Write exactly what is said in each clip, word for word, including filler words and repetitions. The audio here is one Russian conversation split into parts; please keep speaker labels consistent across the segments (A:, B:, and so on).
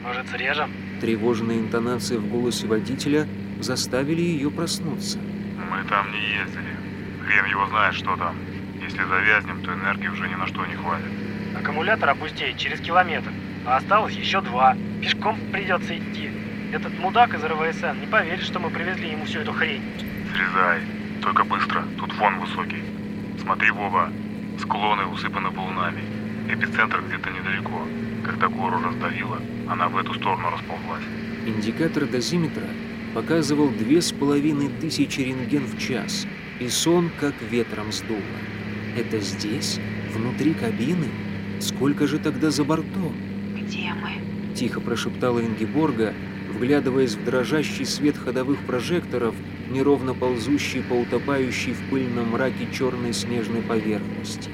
A: Может, срежем?
B: Тревожные интонации в голосе водителя заставили ее проснуться.
C: Мы там не ездили. Хрен его знает, что там. Если завязнем, то энергии уже ни на что не хватит.
A: Аккумулятор опустеет через километр, а осталось еще два. Пешком придется идти. Этот мудак из эр вэ эс эн не поверит, что мы привезли ему всю эту хрень.
C: Срезай. Только быстро. Тут фон высокий. Смотри в оба. Склоны усыпаны валунами. Эпицентр где-то недалеко. Когда гору раздавило, она в эту сторону расползлась.
B: Индикатор дозиметра показывал две с половиной тысячи рентген в час, и сон как ветром сдуло. Это здесь? Внутри кабины? Сколько же тогда за бортом?
D: Где мы?
B: Тихо прошептала Ингеборга, вглядываясь в дрожащий свет ходовых прожекторов, неровно ползущий по утопающей в пыльном мраке черной снежной поверхности.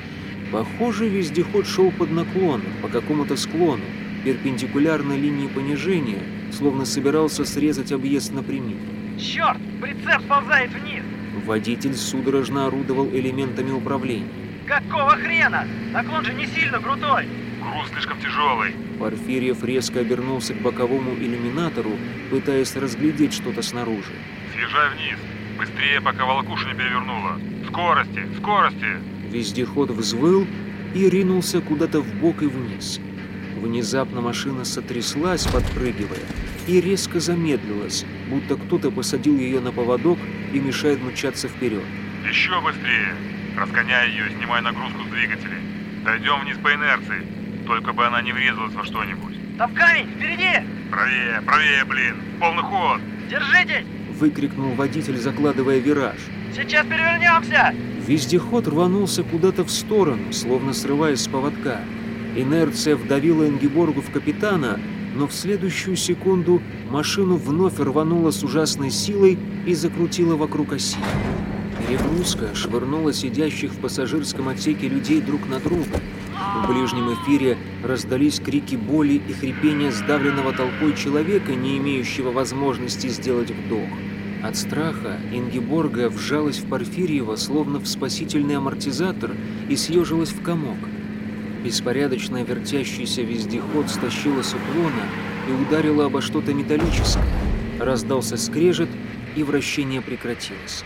B: Похоже, вездеход шел под наклоном, по какому-то склону, перпендикулярно линии понижения, словно собирался срезать объезд напрямик.
A: Черт! Прицеп сползает вниз!
B: Водитель судорожно орудовал элементами управления.
A: Какого хрена? Наклон же не сильно крутой!
C: Груз слишком тяжелый.
B: Порфирьев резко обернулся к боковому иллюминатору, пытаясь разглядеть что-то снаружи.
C: Съезжай вниз. Быстрее, пока волокушу не перевернула. Скорости! Скорости!
B: Вездеход взвыл и ринулся куда-то вбок и вниз. Внезапно машина сотряслась, подпрыгивая, и резко замедлилась, будто кто-то посадил ее на поводок и мешает мчаться вперед.
C: Еще быстрее! Разгоняй ее, снимай нагрузку с двигателей. Дойдем вниз по инерции. Только бы она не врезалась во что-нибудь.
A: Там камень! Впереди!
C: Правее, правее, блин! Полный ход!
A: Держитесь!
B: Выкрикнул водитель, закладывая вираж.
A: Сейчас перевернемся!
B: Вездеход рванулся куда-то в сторону, словно срываясь с поводка. Инерция вдавила Ингеборгу в капитана, но в следующую секунду машину вновь рванула с ужасной силой и закрутила вокруг оси. Перегрузка швырнула сидящих в пассажирском отсеке людей друг на друга. В ближнем эфире раздались крики боли и хрипения сдавленного толпой человека, не имеющего возможности сделать вдох. От страха Ингеборга вжалась в Порфирьева, словно в спасительный амортизатор, и съежилась в комок. Беспорядочно вертящийся вездеход стащила с уклона и ударила обо что-то металлическое. Раздался скрежет, и вращение прекратилось.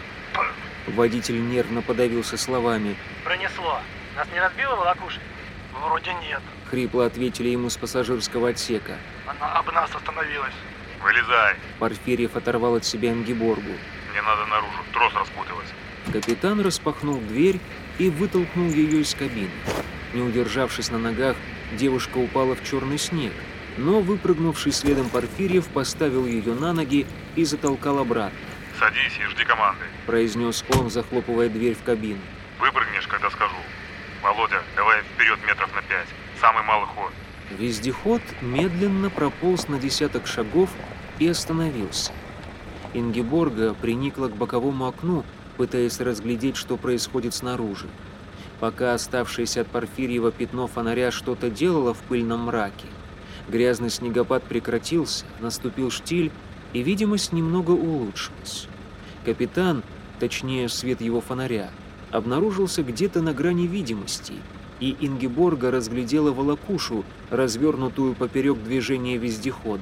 B: Водитель нервно подавился словами.
A: Пронесло. Нас не разбило волокушей?
E: Вроде нет.
B: Хрипло ответили ему с пассажирского отсека.
E: Она об нас остановилась.
C: Вылезай!
B: Порфирьев оторвал от себя Ингеборгу.
C: Мне надо наружу, трос распуталась.
B: Капитан распахнул дверь и вытолкнул ее из кабины. Не удержавшись на ногах, девушка упала в черный снег, но выпрыгнувший следом Порфирьев поставил ее на ноги и затолкал обратно.
C: Садись и жди команды.
B: Произнес он, захлопывая дверь в кабину.
C: Выпрыгнешь, когда скажу. Володя, давай вперед метров на пять. Самый малый ход.
B: Вездеход медленно прополз на десяток шагов и остановился. Ингеборга приникла к боковому окну, пытаясь разглядеть, что происходит снаружи. Пока оставшееся от Порфирьева пятно фонаря что-то делало в пыльном мраке, грязный снегопад прекратился, наступил штиль, и видимость немного улучшилась. Капитан, точнее свет его фонаря, обнаружился где-то на грани видимости, и Ингеборга разглядела волокушу, развернутую поперек движения вездехода.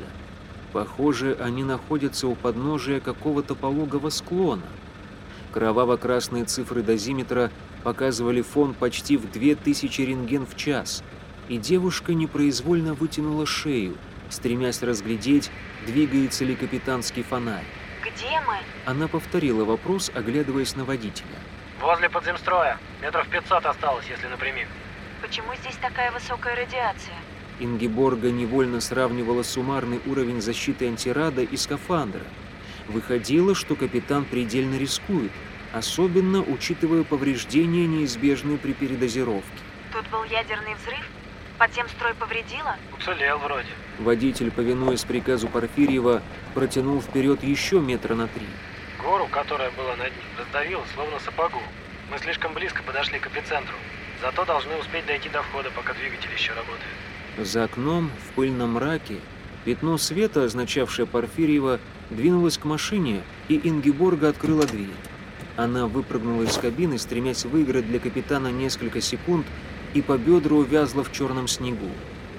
B: Похоже, они находятся у подножия какого-то пологого склона. Кроваво-красные цифры дозиметра показывали фон почти в две тысячи рентген в час, и девушка непроизвольно вытянула шею, стремясь разглядеть, двигается ли капитанский фонарь.
D: Где мы?
B: Она повторила вопрос, оглядываясь на водителя.
A: Возле подземстроя. Метров пятьсот осталось, если напрямик.
D: Почему здесь такая высокая радиация?
B: Ингеборга невольно сравнивала суммарный уровень защиты антирада и скафандра. Выходило, что капитан предельно рискует, особенно учитывая повреждения, неизбежные при передозировке.
D: Тут был ядерный взрыв? Подземстрой повредило?
A: Уцелел вроде.
B: Водитель, повинуясь приказу Порфирьева, протянул вперед еще метра на три.
A: Гору, которая была над ним, раздавила, словно сапогу. Мы слишком близко подошли к эпицентру. Зато должны успеть дойти до входа, пока двигатель еще работает.
B: За окном, в пыльном мраке, пятно света, означавшее Порфирьева, двинулось к машине, и Ингеборга открыла дверь. Она выпрыгнула из кабины, стремясь выиграть для капитана несколько секунд, и по бедру увязла в черном снегу.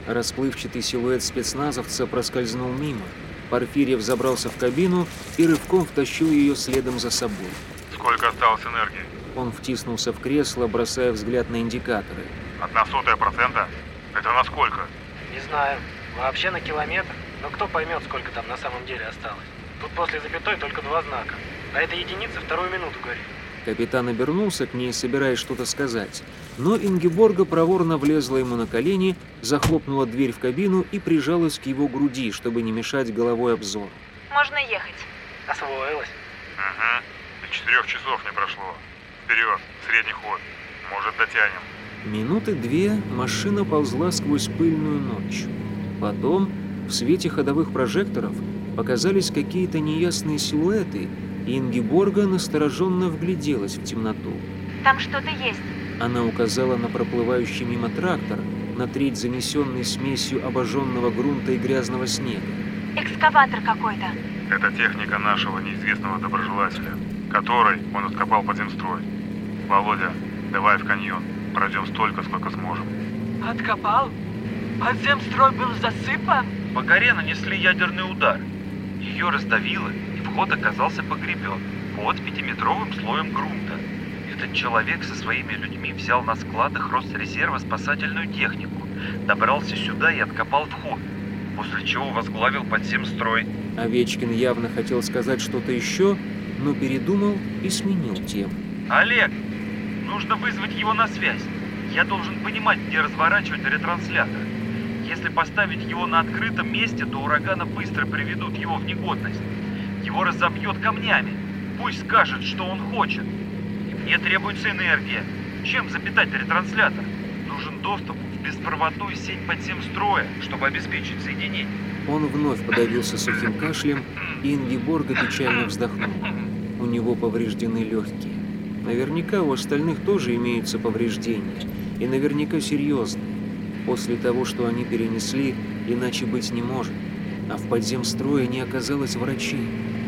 B: Расплывчатый силуэт спецназовца проскользнул мимо. Порфирьев забрался в кабину и рывком втащил ее следом за собой.
C: Сколько осталось энергии?
B: Он втиснулся в кресло, бросая взгляд на индикаторы.
C: Одна сотая процента? Это на сколько?
A: Не знаю. Вообще на километр. Но кто поймет, сколько там на самом деле осталось. Тут после запятой только два знака. А эта единица вторую минуту горит.
B: Капитан обернулся к ней, собираясь что-то сказать. Но Ингеборга проворно влезла ему на колени, захлопнула дверь в кабину и прижалась к его груди, чтобы не мешать головой обзору.
D: Можно ехать.
A: Освоилась.
C: Угу. И четырех часов не прошло. Вперед, средний ход. Может, дотянем.
B: Минуты две машина ползла сквозь пыльную ночь. Потом, в свете ходовых прожекторов, показались какие-то неясные силуэты, и Ингеборга настороженно вгляделась в темноту.
D: Там что-то есть.
B: Она указала на проплывающий мимо трактор, на треть занесенный смесью обожженного грунта и грязного снега.
D: Экскаватор какой-то.
C: Это техника нашего неизвестного доброжелателя, который он откопал подземстрой. Володя, давай в каньон. Пройдем столько, сколько сможем.
E: Откопал? Подземстрой был засыпан?
F: По горе нанесли ядерный удар. Ее раздавило, и вход оказался погребен под пятиметровым слоем грунта. Этот человек со своими людьми взял на складах Росрезерва спасательную технику, добрался сюда и откопал вход, после чего возглавил подземстрой.
B: Овечкин явно хотел сказать что-то еще, но передумал и сменил тему.
F: Олег, нужно вызвать его на связь. Я должен понимать, где разворачивать ретранслятор. Если поставить его на открытом месте, то ураганы быстро приведут его в негодность. Его разобьет камнями. Пусть скажет, что он хочет. И мне требуется энергия. Чем запитать ретранслятор? Нужен доступ в беспроводную сеть подземстроя, чтобы обеспечить соединение.
B: Он вновь подавился сухим кашлем, и Ингеборга печально вздохнула. У него повреждены легкие. Наверняка у остальных тоже имеются повреждения, и наверняка серьезные. После того, что они перенесли, иначе быть не может. А в подземстрое не оказалось врачей.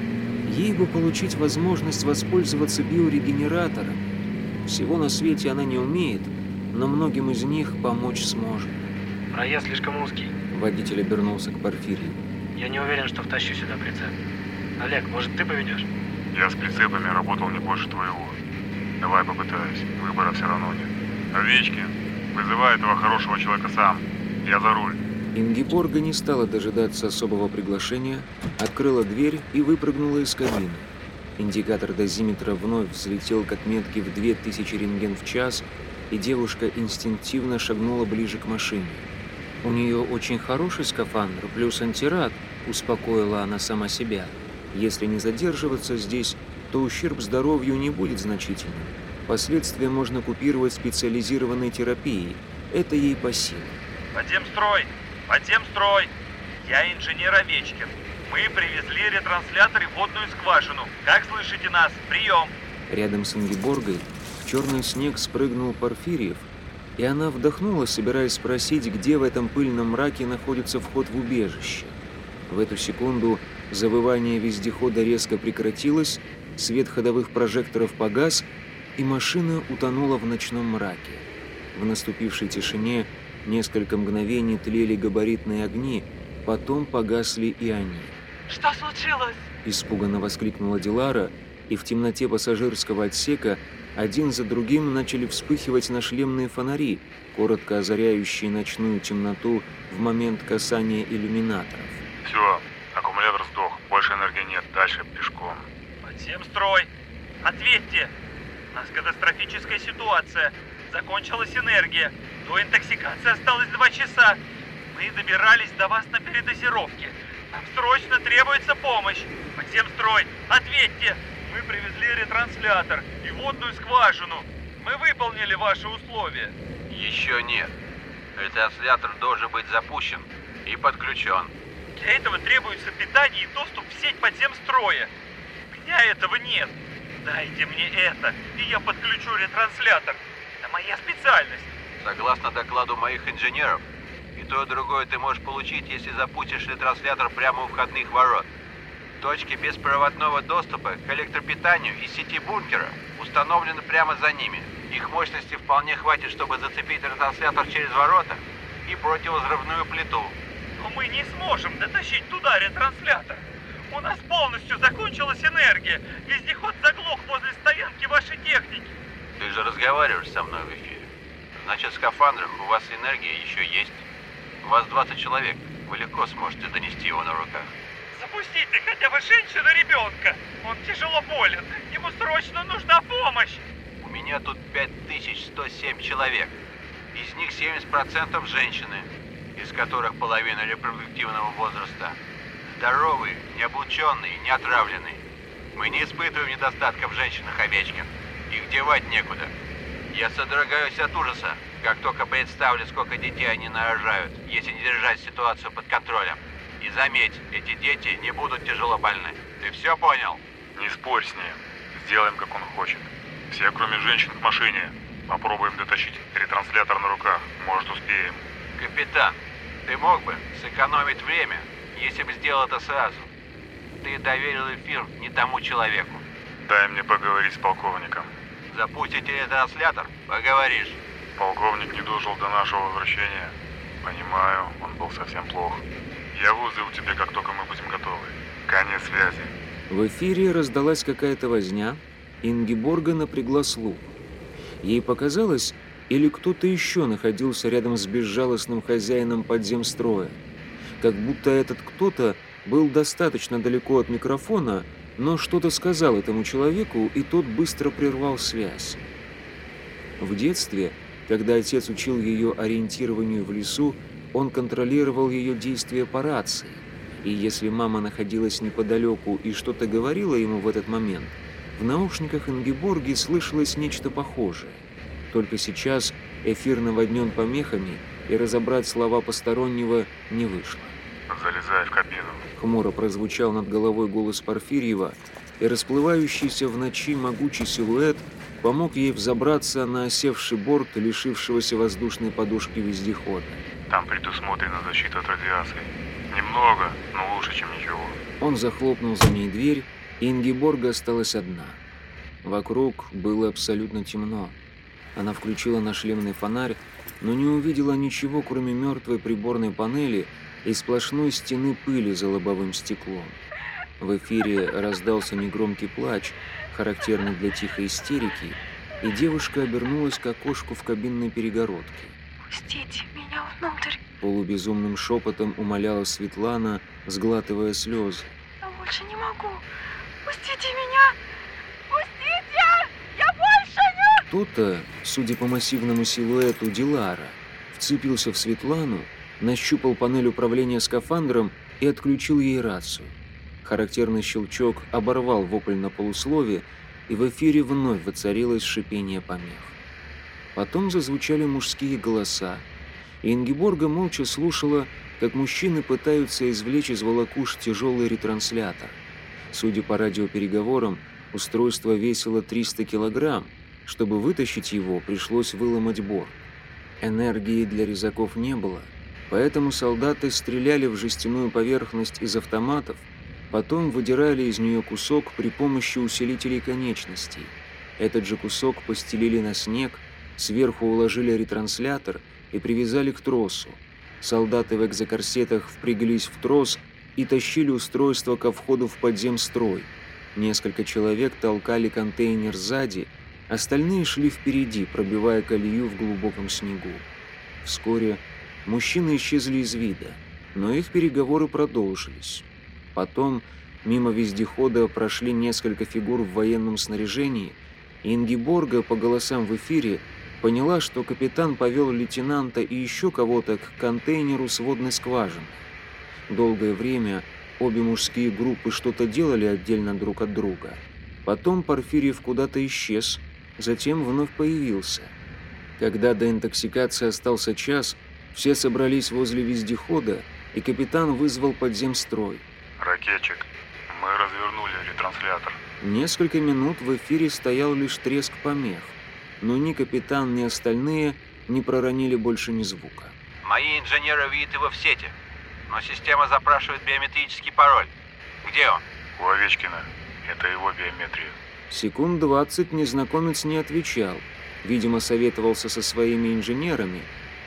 B: Ей бы получить возможность воспользоваться биорегенератором. Всего на свете она не умеет, но многим из них помочь сможет.
A: Проезд слишком узкий.
B: Водитель обернулся к Порфирию.
A: Я не уверен, что втащу сюда прицеп. Олег, может, ты поведешь?
C: Я с прицепами работал не больше твоего. Давай попытаюсь. Выбора все равно нет. Овечкин, вызывай этого хорошего человека сам. Я за руль.
B: Ингеборга не стала дожидаться особого приглашения, открыла дверь и выпрыгнула из кабины. Индикатор дозиметра вновь взлетел к отметке в две тысячи рентген в час, и девушка инстинктивно шагнула ближе к машине. «У нее очень хороший скафандр, плюс антирад», — успокоила она сама себя. «Если не задерживаться здесь, то ущерб здоровью не будет значительным. Последствия можно купировать специализированной терапией. Это ей по силам».
F: Подземстрой! Подземстрой! Я инженер Овечкин. Мы привезли ретранслятор и водную скважину. Как слышите нас? Прием!
B: Рядом с Ингеборгой в черный снег спрыгнул Порфирьев, и она вдохнула, собираясь спросить, где в этом пыльном мраке находится вход в убежище. В эту секунду завывание вездехода резко прекратилось, свет ходовых прожекторов погас, и машина утонула в ночном мраке. В наступившей тишине несколько мгновений тлели габаритные огни, потом погасли и они.
E: Что случилось?
B: Испуганно воскликнула Дилара, и в темноте пассажирского отсека один за другим начали вспыхивать нашлемные фонари, коротко озаряющие ночную темноту в момент касания иллюминаторов.
C: Все, аккумулятор сдох, больше энергии нет, дальше пешком.
F: Подземстрой! Ответьте! У нас катастрофическая ситуация. Закончилась энергия. До интоксикации осталось два часа. Мы добирались до вас на передозировке. Нам срочно требуется помощь. Подземстрой, ответьте! Мы привезли ретранслятор и водную скважину. Мы выполнили ваши условия.
G: Еще нет. Ретранслятор должен быть запущен и подключен.
F: Для этого требуется питание и доступ в сеть подземстроя. У меня этого нет. Дайте мне это, и я подключу ретранслятор. Это моя специальность.
G: Согласно докладу моих инженеров, и то, и другое ты можешь получить, если запустишь ретранслятор прямо у входных ворот. Точки беспроводного доступа к электропитанию и сети бункера установлены прямо за ними. Их мощности вполне хватит, чтобы зацепить ретранслятор через ворота и противовзрывную плиту.
F: Но мы не сможем дотащить туда ретранслятор. У нас полностью закончилась энергия. Вездеход заглох возле стоянки вашей техники.
G: Ты же разговариваешь со мной в эфире. Значит, в скафандрах у вас энергия еще есть. У вас двадцать человек. Вы легко сможете донести его на руках.
F: Запустите хотя бы женщину-ребенка. Он тяжело болен. Ему срочно нужна помощь.
G: У меня тут пять тысяч сто семь человек. Из них семьдесят процентов женщины, из которых половина репродуктивного возраста. Здоровые, необученные, не отравленные. Мы не испытываем недостатка в женщинах, Овечкин. Их девать некуда. Я содрогаюсь от ужаса, как только представлю, сколько детей они нарожают, если не держать ситуацию под контролем. И заметь, эти дети не будут тяжело больны. Ты все понял?
C: Не спорь с ним. Сделаем, как он хочет. Все, кроме женщин, в машине. Попробуем дотащить ретранслятор на руках. Может, успеем.
G: Капитан, ты мог бы сэкономить время, если бы сделал это сразу. Ты доверил эфир не тому человеку.
C: Дай мне поговорить с полковником.
G: Запустите ретранслятор, поговоришь.
C: Полковник не дожил до нашего возвращения. Понимаю, он был совсем плох. Я вызову тебя, как только мы будем готовы. Конец связи.
B: В эфире раздалась какая-то возня. Ингеборга напрягла слух. Ей показалось, или кто-то еще находился рядом с безжалостным хозяином подземстроя. Как будто этот кто-то был достаточно далеко от микрофона, но что-то сказал этому человеку, и тот быстро прервал связь. В детстве, когда отец учил ее ориентированию в лесу, он контролировал ее действия по рации, и если мама находилась неподалеку и что-то говорила ему в этот момент, в наушниках Ингеборги слышалось нечто похожее. Только сейчас эфир наводнен помехами, и разобрать слова постороннего не вышло.
C: Залезай в кабину.
B: Хмуро прозвучал над головой голос Порфирьева, и расплывающийся в ночи могучий силуэт помог ей взобраться на осевший борт лишившегося воздушной подушки вездехода.
C: Там предусмотрена защита от радиации. Немного, но лучше, чем ничего.
B: Он захлопнул за ней дверь, и Ингеборга осталась одна. Вокруг было абсолютно темно. Она включила нашлемный фонарь, но не увидела ничего, кроме мертвой приборной панели и сплошной стены пыли за лобовым стеклом. В эфире раздался негромкий плач, характерный для тихой истерики, и девушка обернулась к окошку в кабинной перегородке.
D: «Пустите меня внутрь.
B: Полубезумным шепотом умоляла Светлана, сглатывая слезы.
D: Я больше не могу. Пустите меня! Пустите! Я больше не...»
B: Кто-то, судя по массивному силуэту Дилара, вцепился в Светлану, нащупал панель управления скафандром и отключил ей рацию. Характерный щелчок оборвал вопль на полуслове, и в эфире вновь воцарилось шипение помех. Потом зазвучали мужские голоса, и Ингеборга молча слушала, как мужчины пытаются извлечь из волокуш тяжелый ретранслятор. Судя по радиопереговорам, устройство весило триста килограмм. Чтобы вытащить его, пришлось выломать борт. Энергии для резаков не было, поэтому солдаты стреляли в жестяную поверхность из автоматов, потом выдирали из нее кусок при помощи усилителей конечностей. Этот же кусок постелили на снег, сверху уложили ретранслятор и привязали к тросу. Солдаты в экзокорсетах впряглись в трос и тащили устройство ко входу в подземстрой. Несколько человек толкали контейнер сзади, остальные шли впереди, пробивая колею в глубоком снегу. Вскоре мужчины исчезли из вида, но их переговоры продолжились. Потом мимо вездехода прошли несколько фигур в военном снаряжении, и Ингеборга по голосам в эфире поняла, что капитан повел лейтенанта и еще кого-то к контейнеру с водной скважиной. Долгое время обе мужские группы что-то делали отдельно друг от друга. Потом Порфирьев куда-то исчез, затем вновь появился. Когда до интоксикации остался час, все собрались возле вездехода, и капитан вызвал подземстрой.
C: Ракетчик, мы развернули ретранслятор.
B: Несколько минут в эфире стоял лишь треск помех, но ни капитан, ни остальные не проронили больше ни звука.
G: Мои инженеры видят его в сети, но система запрашивает биометрический пароль. Где он?
C: У Овечкина. Это его биометрия.
B: Секунд двадцать незнакомец не отвечал. Видимо, советовался со своими инженерами,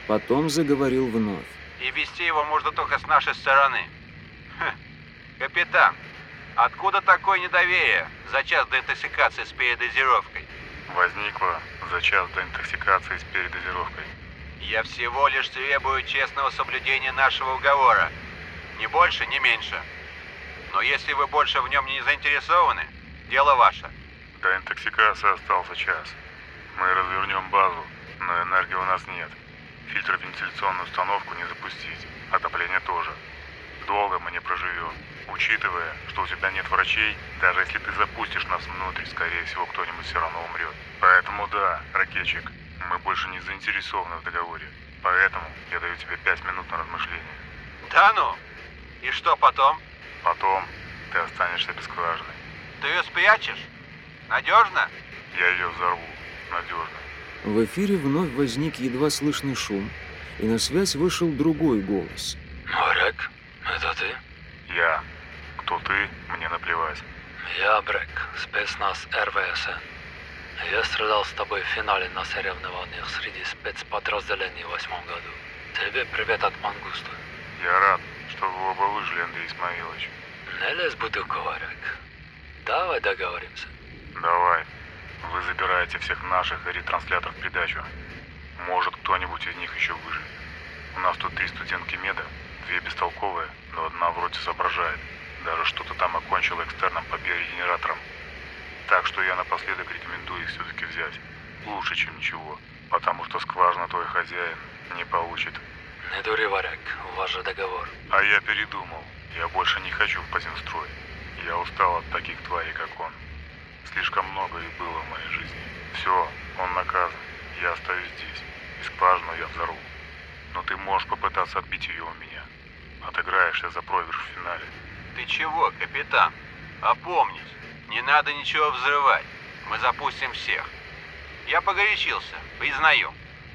B: Потом заговорил вновь.
G: И вести его можно только с нашей стороны. Хм. Капитан, откуда такое недоверие за час до интоксикации с передозировкой?
C: Возникло за час до интоксикации с передозировкой.
G: Я всего лишь требую честного соблюдения нашего уговора. Ни больше, ни меньше. Но если вы больше в нем не заинтересованы, дело ваше.
C: До интоксикации остался час. Мы развернем базу, но энергии у нас нет. Фильтровентиляционную установку не запустить, отопление тоже. Долго мы не проживем. Учитывая, что у тебя нет врачей, даже если ты запустишь нас внутрь, скорее всего, кто-нибудь все равно умрет. Поэтому да, ракетчик, мы больше не заинтересованы в договоре. Поэтому я даю тебе пять минут на размышление.
G: Да ну? И что потом?
C: Потом ты останешься без скважины.
G: Ты ее спрячешь? Надежно?
C: Я ее взорву. Надежно.
B: В эфире вновь возник едва слышный шум, и на связь вышел другой голос.
H: Брек, это ты?
C: Я. Кто ты, мне наплевать.
H: Я Брек, спецназ эр вэ эс эн. Я страдал с тобой в финале на соревнованиях среди спецподразделений в восьмом году. Тебе привет от Мангуста.
C: Я рад, что вы оба выжили, Андрей Исмаилович.
H: Не лезь в бутылку, Брек. Давай договоримся.
C: Давай. Вы забираете всех наших и ретрансляторов в придачу. Может, кто-нибудь из них еще выживет. У нас тут три студентки меда, две бестолковые, но одна вроде соображает. Даже что-то там окончила экстерном по биорегенераторам. Так что я напоследок рекомендую их все-таки взять. Лучше, чем ничего. Потому что скважина твой хозяин не получит.
H: Не дури, Варяг, у вас же договор.
C: А я передумал. Я больше не хочу в Поземстрой. Я устал от таких тварей, как он. Слишком много их было в моей жизни. Все, он наказан. Я остаюсь здесь. И скважину я взорву. Но ты можешь попытаться отбить ее у меня. Отыграешься за проигрыш в финале.
G: Ты чего, капитан? Опомнись. Не надо ничего взрывать. Мы запустим всех. Я погорячился, признаю.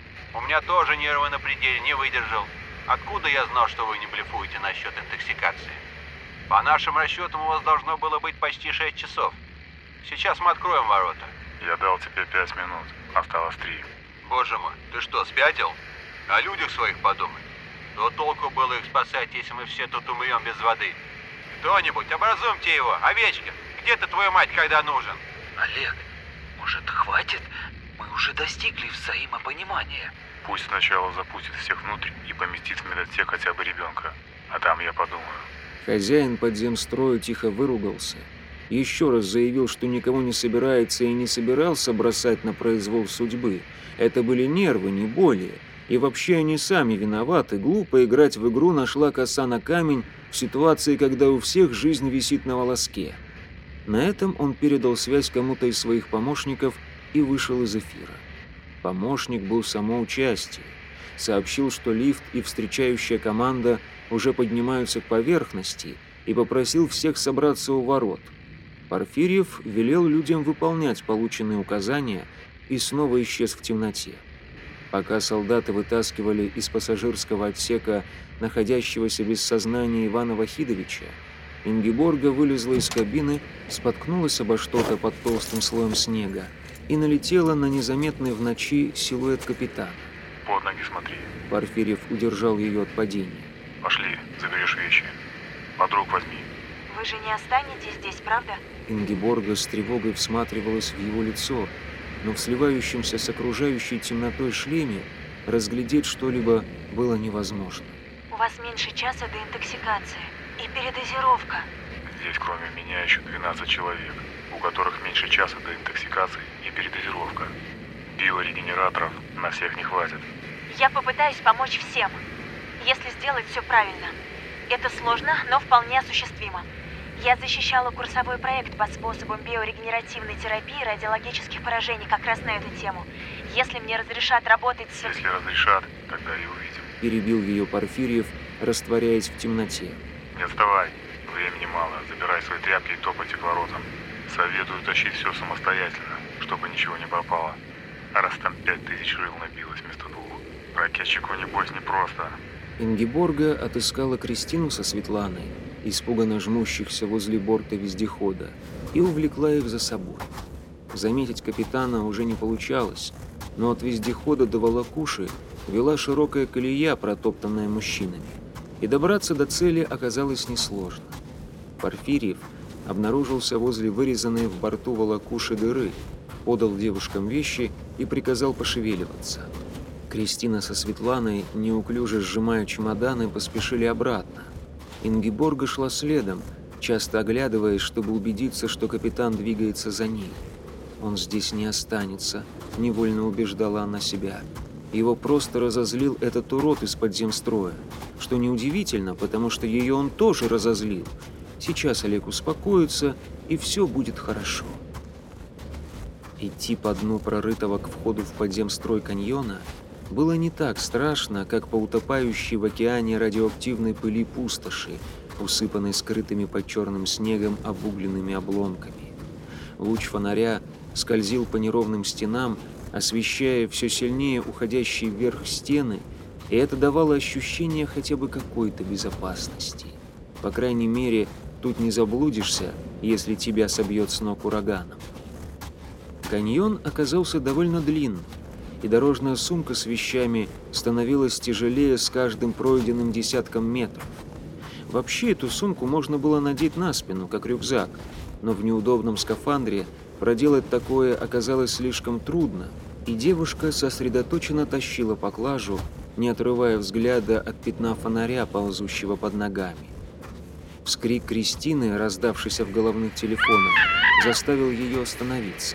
G: У меня тоже нервы на пределе, не выдержал. Откуда я знал, что вы не блефуете насчет интоксикации? По нашим расчетам, у вас должно было быть почти шесть часов. Сейчас мы откроем ворота.
C: Я дал тебе пять минут. Осталось три.
G: Боже мой, ты что, спятил? О людях своих подумай. Но толку было их спасать, если мы все тут умрем без воды. Кто-нибудь, образумьте его, Овечкин. Где ты, твою мать, когда нужен?
I: Олег, может, хватит? Мы уже достигли взаимопонимания.
C: Пусть сначала запустит всех внутрь и поместит в медотсек хотя бы ребенка. А там я подумаю.
B: Хозяин подземстроя тихо выругался. Еще раз заявил, что никого не собирается и не собирался бросать на произвол судьбы. Это были нервы, не более. И вообще они сами виноваты. Глупо играть в игру «Нашла коса на камень» в ситуации, когда у всех жизнь висит на волоске. На этом он передал связь кому-то из своих помощников и вышел из эфира. Помощник был само участие. Сообщил, что лифт и встречающая команда уже поднимаются к поверхности, и попросил всех собраться у ворот. Порфирьев велел людям выполнять полученные указания и снова исчез в темноте. Пока солдаты вытаскивали из пассажирского отсека находящегося без сознания Ивана Вахидовича, Ингеборга вылезла из кабины, споткнулась обо что-то под толстым слоем снега и налетела на незаметный в ночи силуэт капитана.
C: Под ноги смотри.
B: Порфирьев удержал ее от падения.
C: Пошли, заберешь вещи. Подруг возьми.
D: Вы же не останетесь здесь, правда?
B: Ингеборга с тревогой всматривалась в его лицо, но в сливающемся с окружающей темнотой шлеме разглядеть что-либо было невозможно.
D: У вас меньше часа до интоксикации и передозировка.
C: Здесь кроме меня еще двенадцать человек, у которых меньше часа до интоксикации и передозировка. Биорегенераторов на всех не хватит.
D: Я попытаюсь помочь всем, если сделать все правильно. Это сложно, но вполне осуществимо. Я защищала курсовой проект по способам биорегенеративной терапии радиологических поражений как раз на эту тему. Если мне разрешат работать с...
C: Если разрешат, тогда и увидим.
B: Перебил ее Порфирьев, растворяясь в темноте.
C: Не отставай, времени мало. Забирай свои тряпки и топайте к воротам. Советую тащить все самостоятельно, чтобы ничего не пропало. А раз там пять тысяч рыл набилось вместо двух. Ракетчику, небось, непросто.
B: Ингеборга отыскала Кристину со Светланой, испуганно жмущихся возле борта вездехода, и увлекла их за собой. Заметить капитана уже не получалось, но от вездехода до волокуши вела широкая колея, протоптанная мужчинами, и добраться до цели оказалось несложно. Порфирьев обнаружился возле вырезанной в борту волокуши дыры, подал девушкам вещи и приказал пошевеливаться. Кристина со Светланой, неуклюже сжимая чемоданы, поспешили обратно. Ингеборга шла следом, часто оглядываясь, чтобы убедиться, что капитан двигается за ней. «Он здесь не останется», — невольно убеждала она себя. Его просто разозлил этот урод из подземстроя, что неудивительно, потому что ее он тоже разозлил. Сейчас Олег успокоится, и все будет хорошо. Идти по дну прорытого к входу в подземстрой каньона было не так страшно, как по утопающей в океане радиоактивной пыли пустоши, усыпанной скрытыми под черным снегом обугленными обломками. Луч фонаря скользил по неровным стенам, освещая все сильнее уходящие вверх стены, и это давало ощущение хотя бы какой-то безопасности. По крайней мере, тут не заблудишься, если тебя собьет с ног ураганом. Каньон оказался довольно длинным, и дорожная сумка с вещами становилась тяжелее с каждым пройденным десятком метров. Вообще эту сумку можно было надеть на спину, как рюкзак, но в неудобном скафандре проделать такое оказалось слишком трудно, и девушка сосредоточенно тащила поклажу, не отрывая взгляда от пятна фонаря, ползущего под ногами. Вскрик Кристины, раздавшийся в головных телефонах, заставил ее остановиться.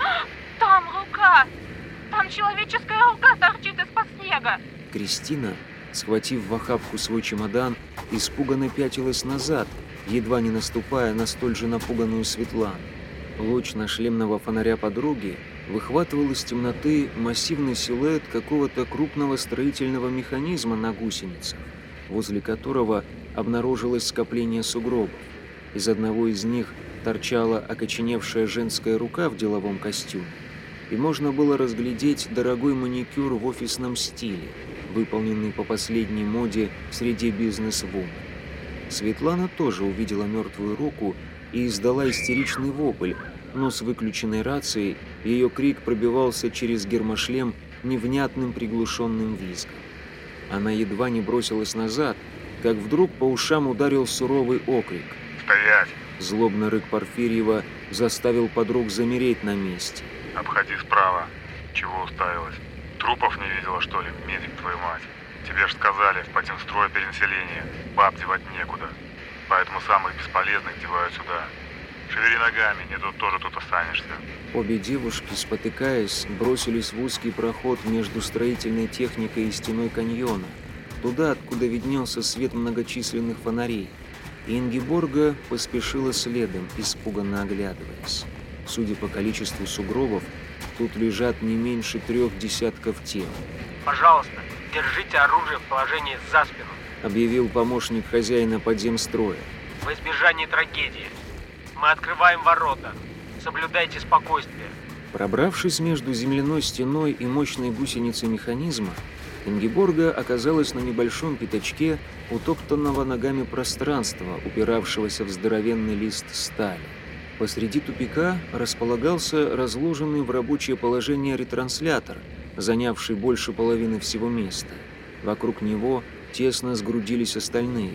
J: «Там рука! Там человеческая рука торчит из-под снега!»
B: Кристина, схватив в охапку свой чемодан, испуганно пятилась назад, едва не наступая на столь же напуганную Светлану. Луч нашлемного фонаря подруги выхватывал из темноты массивный силуэт какого-то крупного строительного механизма на гусеницах, возле которого обнаружилось скопление сугробов. Из одного из них торчала окоченевшая женская рука в деловом костюме, и можно было разглядеть дорогой маникюр в офисном стиле, выполненный по последней моде среди бизнес-вумен. Светлана тоже увидела мертвую руку и издала истеричный вопль, но с выключенной рацией ее крик пробивался через гермошлем невнятным приглушенным визгом. Она едва не бросилась назад, как вдруг по ушам ударил суровый окрик.
C: «Стоять!»
B: Злобный рык Порфирьева заставил подруг замереть на месте.
C: «Обходи справа. Чего уставилась? Трупов не видела, что ли, медик твою мать? Тебе ж сказали, в подземстрое перенаселение, баб девать некуда. Поэтому самых бесполезных девают сюда. Шевели ногами, не то тоже тут останешься».
B: Обе девушки, спотыкаясь, бросились в узкий проход между строительной техникой и стеной каньона, туда, откуда виднелся свет многочисленных фонарей. И Ингеборга поспешила следом, испуганно оглядываясь. Судя по количеству сугробов, тут лежат не меньше трех десятков тел.
K: «Пожалуйста, держите оружие в положении за спину»,
B: — объявил помощник хозяина подземстроя.
K: «В избежание трагедии. Мы открываем ворота. Соблюдайте спокойствие».
B: Пробравшись между земляной стеной и мощной гусеницей механизма, Ингеборга оказалась на небольшом пятачке утоптанного ногами пространства, упиравшегося в здоровенный лист стали. Посреди тупика располагался разложенный в рабочее положение ретранслятор, занявший больше половины всего места. Вокруг него тесно сгрудились остальные.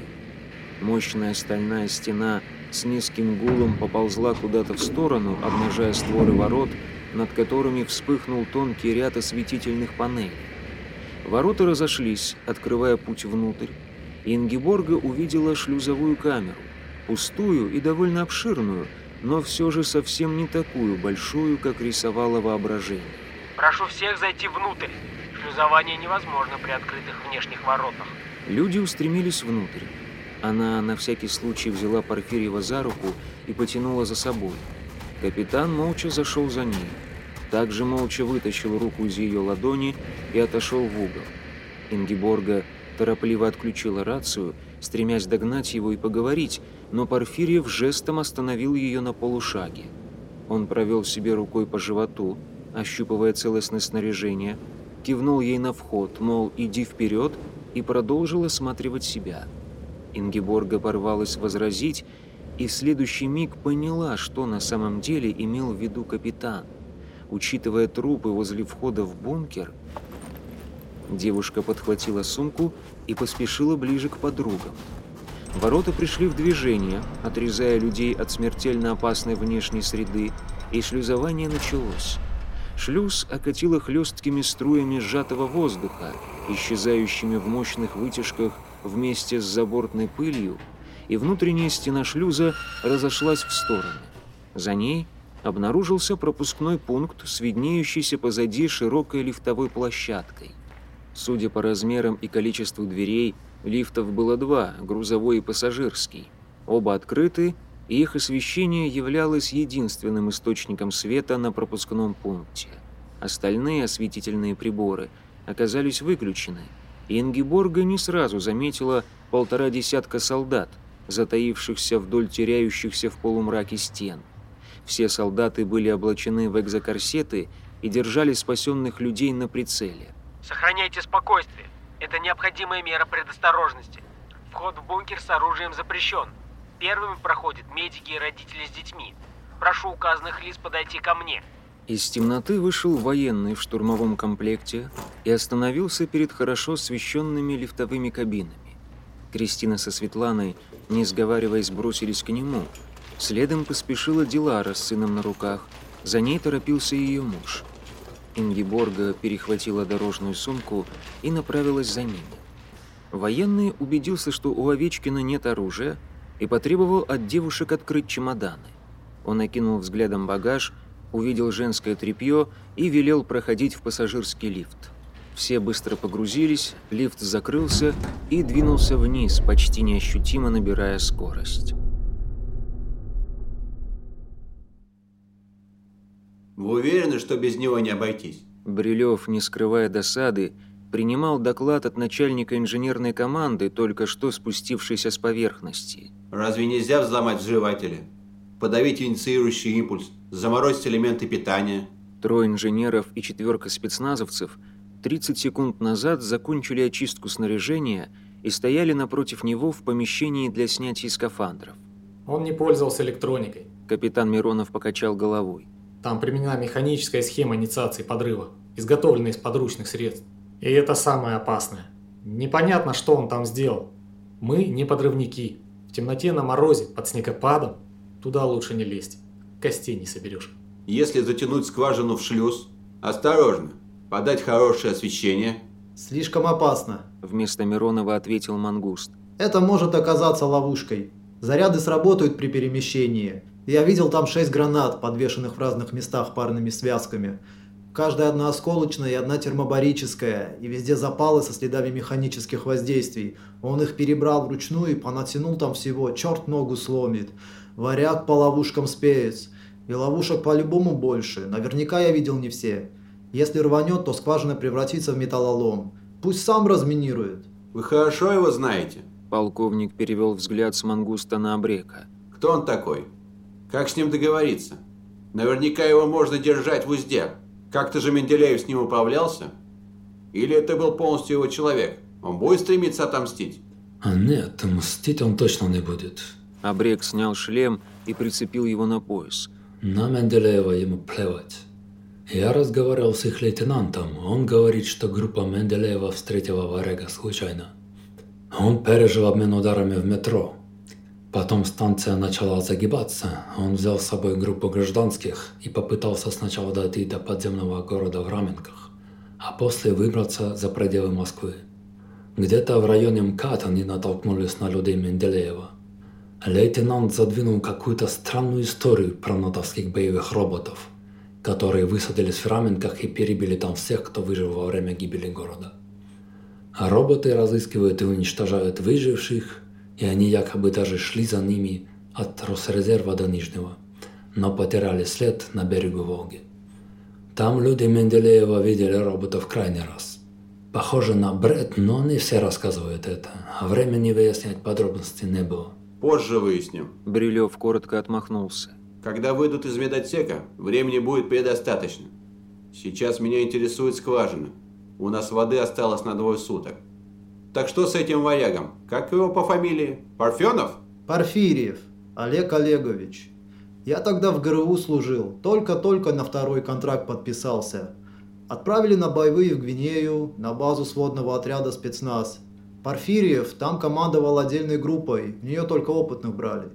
B: Мощная стальная стена с низким гулом поползла куда-то в сторону, обнажая створы ворот, над которыми вспыхнул тонкий ряд осветительных панелей. Ворота разошлись, открывая путь внутрь, и Ингеборга увидела шлюзовую камеру, пустую и довольно обширную, но все же совсем не такую большую, как рисовало воображение.
K: «Прошу всех зайти внутрь. Шлюзование невозможно при открытых внешних воротах».
B: Люди устремились внутрь. Она на всякий случай взяла Порфирьева за руку и потянула за собой. Капитан молча зашел за ней. Также молча вытащил руку из ее ладони и отошел в угол. Ингеборга торопливо отключила рацию, стремясь догнать его и поговорить, но Порфирьев жестом остановил ее на полушаге. Он провел себе рукой по животу, ощупывая целостность снаряжения, кивнул ей на вход, мол, иди вперед, и продолжил осматривать себя. Ингеборга порвалась возразить, и в следующий миг поняла, что на самом деле имел в виду капитан. Учитывая трупы возле входа в бункер, Девушка подхватила сумку и поспешила ближе к подругам. Ворота пришли в движение, отрезая людей от смертельно опасной внешней среды, и шлюзование началось. Шлюз окатило хлесткими струями сжатого воздуха, исчезающими в мощных вытяжках вместе с забортной пылью, и внутренняя стена шлюза разошлась в стороны. За ней обнаружился пропускной пункт с виднеющейся позади широкой лифтовой площадкой. Судя по размерам и количеству дверей, лифтов было два, грузовой и пассажирский. Оба открыты, и их освещение являлось единственным источником света на пропускном пункте. Остальные осветительные приборы оказались выключены, и Ингеборга не сразу заметила полтора десятка солдат, затаившихся вдоль теряющихся в полумраке стен. Все солдаты были облачены в экзокорсеты и держали спасенных людей на прицеле.
K: Сохраняйте спокойствие. Это необходимая мера предосторожности. Вход в бункер с оружием запрещен. Первыми проходят медики и родители с детьми. Прошу указанных лиц подойти ко мне.
B: Из темноты вышел военный в штурмовом комплекте и остановился перед хорошо освещенными лифтовыми кабинами. Кристина со Светланой, не сговариваясь, бросились к нему. Следом поспешила Дилара с сыном на руках. За ней торопился ее муж. Ингеборга перехватила дорожную сумку и направилась за ними. Военный убедился, что у Овечкина нет оружия, и потребовал от девушек открыть чемоданы. Он окинул взглядом багаж, увидел женское тряпье и велел проходить в пассажирский лифт. Все быстро погрузились, лифт закрылся и двинулся вниз, почти неощутимо набирая скорость.
L: Вы уверены, что без него не обойтись?
B: Брилев, не скрывая досады, принимал доклад от начальника инженерной команды, только что спустившейся с поверхности.
L: Разве нельзя взломать взрыватели? Подавить инициирующий импульс, заморозить элементы питания?
B: Трое инженеров и четверка спецназовцев тридцать секунд назад закончили очистку снаряжения и стояли напротив него в помещении для снятия скафандров.
M: Он не пользовался электроникой.
B: Капитан Миронов покачал головой.
M: Там применена механическая схема инициации подрыва, изготовленная из подручных средств. И это самое опасное. Непонятно, что он там сделал. Мы не подрывники. В темноте на морозе, под снегопадом, туда лучше не лезть. Костей не соберешь.
L: Если затянуть скважину в шлюз, осторожно, подать хорошее освещение.
N: Слишком опасно.
B: Вместо Миронова ответил Мангуст.
N: Это может оказаться ловушкой. Заряды сработают при перемещении. Я видел там шесть гранат, подвешенных в разных местах парными связками. Каждая одна осколочная и одна термобарическая, и везде запалы со следами механических воздействий. Он их перебрал вручную и понатянул там всего, черт ногу сломит. Варяг по ловушкам спец. И ловушек по-любому больше, наверняка я видел не все. Если рванет, то скважина превратится в металлолом. Пусть сам разминирует.
L: Вы хорошо его знаете?
B: Полковник перевел взгляд с Мангуста на Абрека.
L: Кто он такой? Как с ним договориться? Наверняка его можно держать в узде. Как-то же Менделеев с ним управлялся? Или это был полностью его человек? Он будет стремиться отомстить?
H: А нет, мстить он точно не будет.
B: Абрек снял шлем и прицепил его на пояс.
H: На Менделеева ему плевать. Я разговаривал с их лейтенантом. Он говорит, что группа Менделеева встретила Варега случайно. Он пережил обмен ударами в метро. Потом станция начала загибаться, он взял с собой группу гражданских и попытался сначала дойти до подземного города в Раменках, а после выбраться за пределы Москвы. Где-то в районе МКАД они натолкнулись на людей Менделеева. Лейтенант задвинул какую-то странную историю про натовских боевых роботов, которые высадились в Раменках и перебили там всех, кто выжил во время гибели города. А роботы разыскивают и уничтожают выживших, и они якобы даже шли за ними от Росрезерва до Нижнего, но потеряли след на берегу Волги. Там люди Менделеева видели роботов крайний раз. Похоже на бред, но не все рассказывают это, а времени выяснять подробности не было.
L: Позже выясним.
B: Брилев коротко отмахнулся.
L: Когда выйдут из медотсека, времени будет предостаточно. Сейчас меня интересует скважина. У нас воды осталось на двое суток. Так что с этим варягом? Как его по фамилии? Парфенов?
N: Порфирьев. Олег Олегович. Я тогда в ГРУ служил. Только-только на второй контракт подписался. Отправили на боевые в Гвинею, на базу сводного отряда спецназ. Порфирьев там командовал отдельной группой, в нее только опытных брали.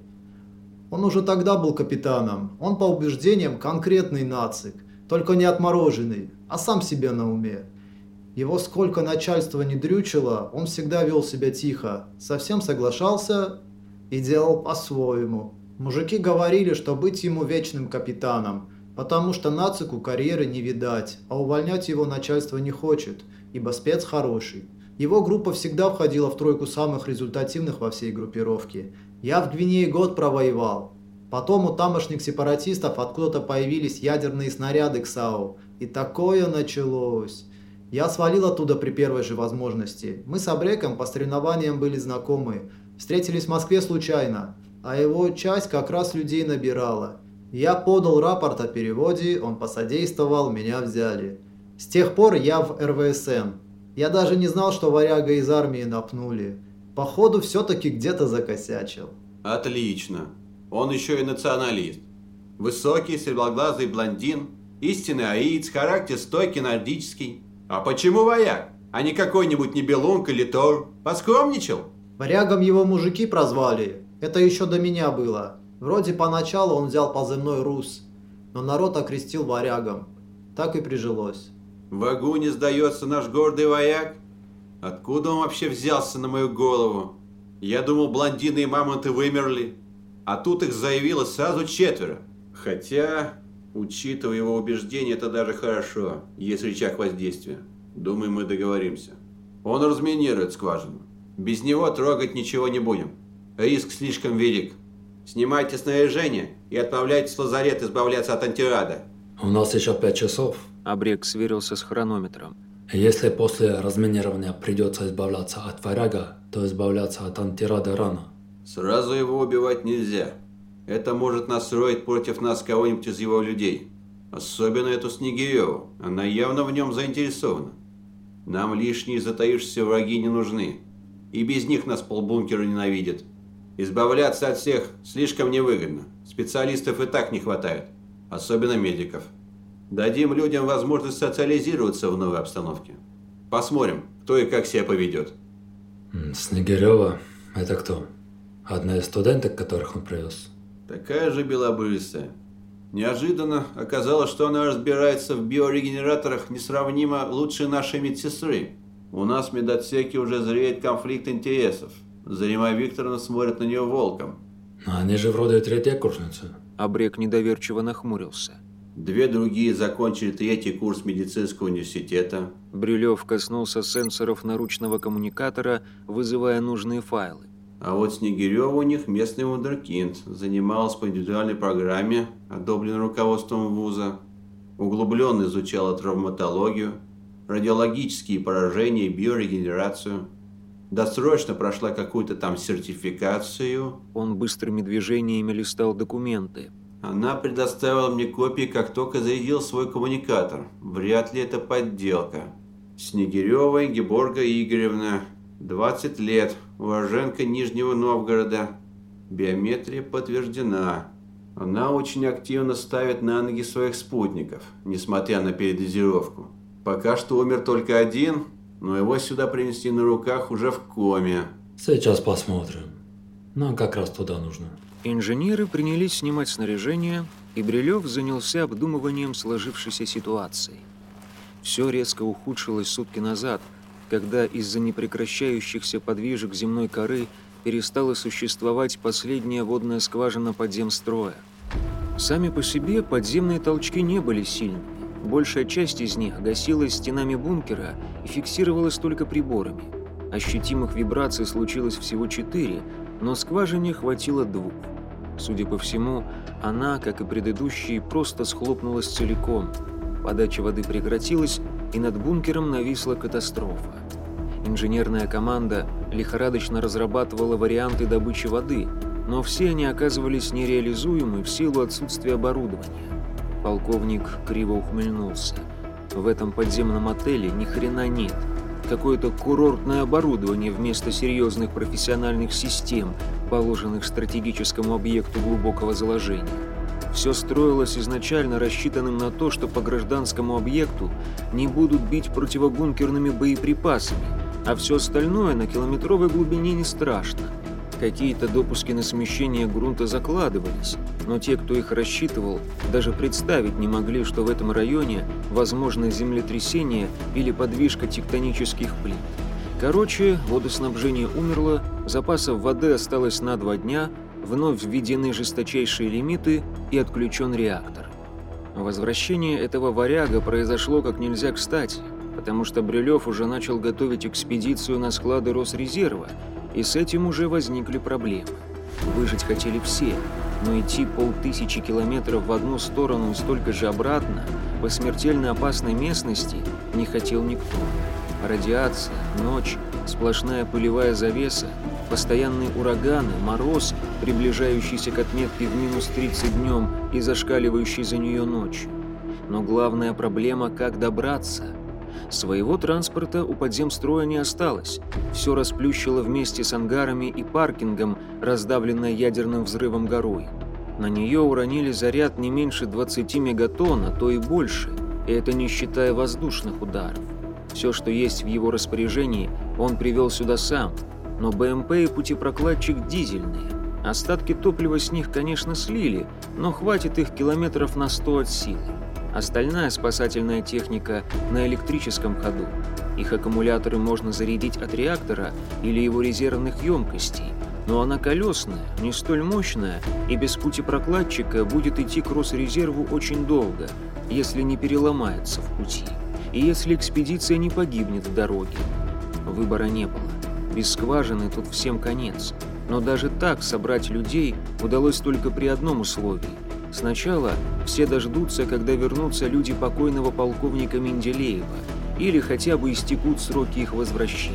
N: Он уже тогда был капитаном, он по убеждениям конкретный нацик, только не отмороженный, а сам себе на уме. Его сколько начальство не дрючило, он всегда вел себя тихо, совсем соглашался и делал по-своему. Мужики говорили, что быть ему вечным капитаном, потому что нацику карьеры не видать, а увольнять его начальство не хочет, ибо спец хороший. Его группа всегда входила в тройку самых результативных во всей группировке. Я в Гвинее год провоевал. Потом у тамошних сепаратистов откуда-то появились ядерные снаряды к САУ. И такое началось. Я свалил оттуда при первой же возможности. Мы с Абреком по соревнованиям были знакомы. Встретились в Москве случайно, а его часть как раз людей набирала. Я подал рапорт о переводе, он посодействовал, меня взяли. С тех пор я в эр вэ эс эн. Я даже не знал, что варяга из армии напнули. Походу, все-таки где-то закосячил.
L: Отлично. Он еще и националист. Высокий, светлоглазый блондин, истинный аиц, характер стойкий, нордический. А почему варяг, а не какой-нибудь Нибелунг или Тор? Поскромничал?
N: Варягом его мужики прозвали. Это еще до меня было. Вроде поначалу он взял позывной Рус, но народ окрестил варягом. Так и прижилось.
L: Врагу не сдается наш гордый вояк? Откуда он вообще взялся на мою голову? Я думал, блондины и мамонты вымерли, а тут их заявилось сразу четверо. Хотя, учитывая его убеждения, это даже хорошо, есть рычаг воздействия. Думаю, мы договоримся. Он разминирует скважину. Без него трогать ничего не будем. Риск слишком велик. Снимайте снаряжение и отправляйтесь в лазарет избавляться от антирада.
H: У нас еще пять часов.
B: Абрек сверился с хронометром.
H: Если после разминирования придется избавляться от варяга, то избавляться от антирада рано.
L: Сразу его убивать нельзя. Это может настроить против нас кого-нибудь из его людей. Особенно эту Снегиреву. Она явно в нем заинтересована. Нам лишние затаившиеся враги не нужны. И без них нас полбункера ненавидят. Избавляться от всех слишком невыгодно. Специалистов и так не хватает. Особенно медиков. Дадим людям возможность социализироваться в новой обстановке. Посмотрим, кто и как себя поведет.
H: Снегирева – это кто? Одна из студенток, которых он привез?
L: Такая же белобрысая. Неожиданно оказалось, что она разбирается в биорегенераторах несравнимо лучше нашей медсестры. У нас в медотсеке уже зреет конфликт интересов. Зарима Викторовна смотрит на нее волком.
H: Но они же вроде третья курсница.
B: Абрек недоверчиво нахмурился.
L: Две другие закончили третий курс медицинского университета.
B: Брюлев коснулся сенсоров наручного коммуникатора, вызывая нужные файлы.
L: А вот Снегирева у них местный вундеркинд. Занималась по индивидуальной программе, одобренной руководством вуза. Углубленно изучала травматологию, радиологические поражения и биорегенерацию. Досрочно прошла какую-то там сертификацию.
B: Он быстрыми движениями листал документы.
L: Она предоставила мне копии, как только зарядил свой коммуникатор. Вряд ли это подделка. Снегирева Ингеборга Игоревна, двадцать лет, уроженка Нижнего Новгорода. Биометрия подтверждена. Она очень активно ставит на ноги своих спутников, несмотря на передозировку. Пока что умер только один, но его сюда принесли на руках уже в коме.
H: Сейчас посмотрим. Нам как раз туда нужно.
B: Инженеры принялись снимать снаряжение, и Брюлев занялся обдумыванием сложившейся ситуации. Все резко ухудшилось сутки назад, когда из-за непрекращающихся подвижек земной коры перестала существовать последняя водная скважина подземстроя. Сами по себе подземные толчки не были сильными. Большая часть из них гасилась стенами бункера и фиксировалась только приборами. Ощутимых вибраций случилось всего четыре, но скважине хватило двух. Судя по всему, она, как и предыдущие, просто схлопнулась целиком. Подача воды прекратилась, и над бункером нависла катастрофа. Инженерная команда лихорадочно разрабатывала варианты добычи воды, но все они оказывались нереализуемы в силу отсутствия оборудования. Полковник криво ухмыльнулся. В этом подземном отеле ни хрена нет. Какое-то курортное оборудование вместо серьезных профессиональных систем, положенных стратегическому объекту глубокого заложения. Все строилось изначально рассчитанным на то, что по гражданскому объекту не будут бить противобункерными боеприпасами, а все остальное на километровой глубине не страшно. Какие-то допуски на смещение грунта закладывались, но те, кто их рассчитывал, даже представить не могли, что в этом районе возможно землетрясение или подвижка тектонических плит. Короче, водоснабжение умерло, запасов воды осталось на два дня, вновь введены жесточайшие лимиты и отключен реактор. Возвращение этого варяга произошло как нельзя кстати, потому что Брилев уже начал готовить экспедицию на склады Росрезерва, и с этим уже возникли проблемы. Выжить хотели все, но идти полтысячи километров в одну сторону и столько же обратно по смертельно опасной местности не хотел никто. Радиация, ночь, сплошная пылевая завеса, постоянные ураганы, мороз, приближающийся к отметке в минус тридцать днем и зашкаливающий за нее ночью. Но главная проблема – как добраться. Своего транспорта у подземстроя не осталось. Все расплющило вместе с ангарами и паркингом, раздавленное ядерным взрывом горой. На нее уронили заряд не меньше двадцати мегатонн, а то и больше, и это не считая воздушных ударов. Все, что есть в его распоряжении, он привел сюда сам, но БМП и путепрокладчик дизельные. Остатки топлива с них, конечно, слили, но хватит их километров на сто от силы. Остальная спасательная техника на электрическом ходу. Их аккумуляторы можно зарядить от реактора или его резервных емкостей, но она колесная, не столь мощная, и без путепрокладчика будет идти к Росрезерву очень долго, если не переломается в пути, и если экспедиция не погибнет в дороге. Выбора не было. Без скважины тут всем конец. Но даже так собрать людей удалось только при одном условии. Сначала все дождутся, когда вернутся люди покойного полковника Менделеева, или хотя бы истекут сроки их возвращения.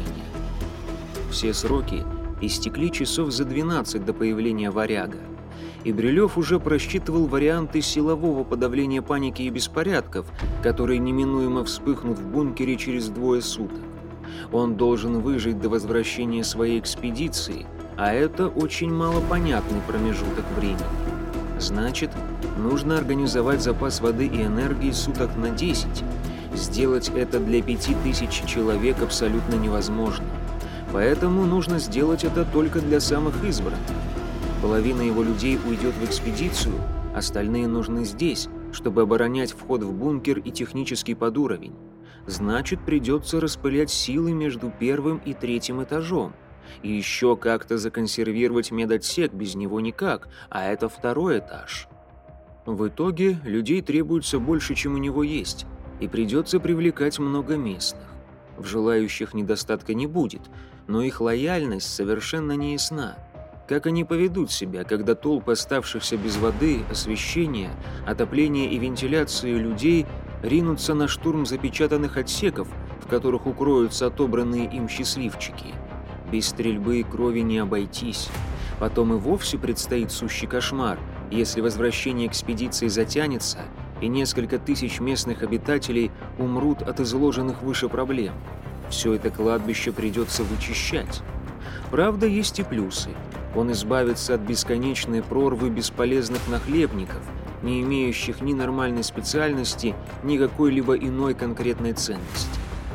B: Все сроки истекли часов за двенадцать до появления варяга, и Брилев уже просчитывал варианты силового подавления паники и беспорядков, которые неминуемо вспыхнут в бункере через двое суток. Он должен выжить до возвращения своей экспедиции, а это очень малопонятный промежуток времени. Значит, нужно организовать запас воды и энергии суток на десять. Сделать это для пяти тысяч человек абсолютно невозможно. Поэтому нужно сделать это только для самых избранных. Половина его людей уйдет в экспедицию, остальные нужны здесь, чтобы оборонять вход в бункер и технический подуровень. Значит, придется распылять силы между первым и третьим этажом. И еще как-то законсервировать медотсек, без него никак, а это второй этаж. В итоге людей требуется больше, чем у него есть, и придется привлекать много местных. В желающих недостатка не будет, но их лояльность совершенно не ясна. Как они поведут себя, когда толпы оставшихся без воды, освещения, отопления и вентиляции людей ринутся на штурм запечатанных отсеков, в которых укроются отобранные им счастливчики? Без стрельбы и крови не обойтись. Потом и вовсе предстоит сущий кошмар, если возвращение экспедиции затянется, и несколько тысяч местных обитателей умрут от изложенных выше проблем. Все это кладбище придется вычищать. Правда, есть и плюсы. Он избавится от бесконечной прорвы бесполезных нахлебников, не имеющих ни нормальной специальности, ни какой-либо иной конкретной ценности.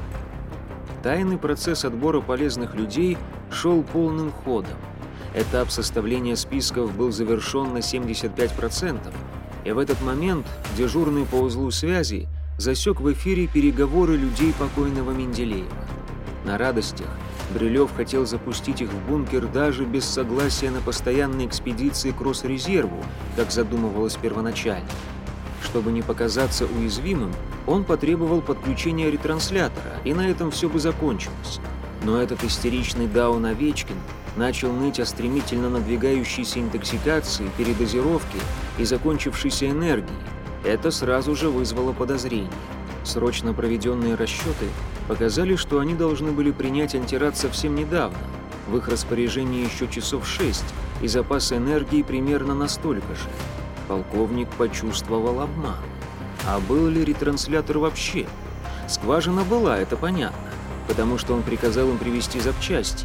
B: Тайный процесс отбора полезных людей шел полным ходом. Этап составления списков был завершен на семьдесят пять процентов, и в этот момент дежурный по узлу связи засек в эфире переговоры людей покойного Менделеева. На радостях Брилев хотел запустить их в бункер даже без согласия на постоянные экспедиции к Росрезерву, как задумывалось первоначально. Чтобы не показаться уязвимым, он потребовал подключения ретранслятора, и на этом все бы закончилось. Но этот истеричный Даун Овечкин начал ныть о стремительно надвигающейся интоксикации, передозировке и закончившейся энергии. Это сразу же вызвало подозрение. Срочно проведенные расчеты показали, что они должны были принять антирад совсем недавно. В их распоряжении еще часов шесть, и запас энергии примерно настолько же. Полковник почувствовал обман. А был ли ретранслятор вообще? Скважина была, это понятно, потому что он приказал им привезти запчасти.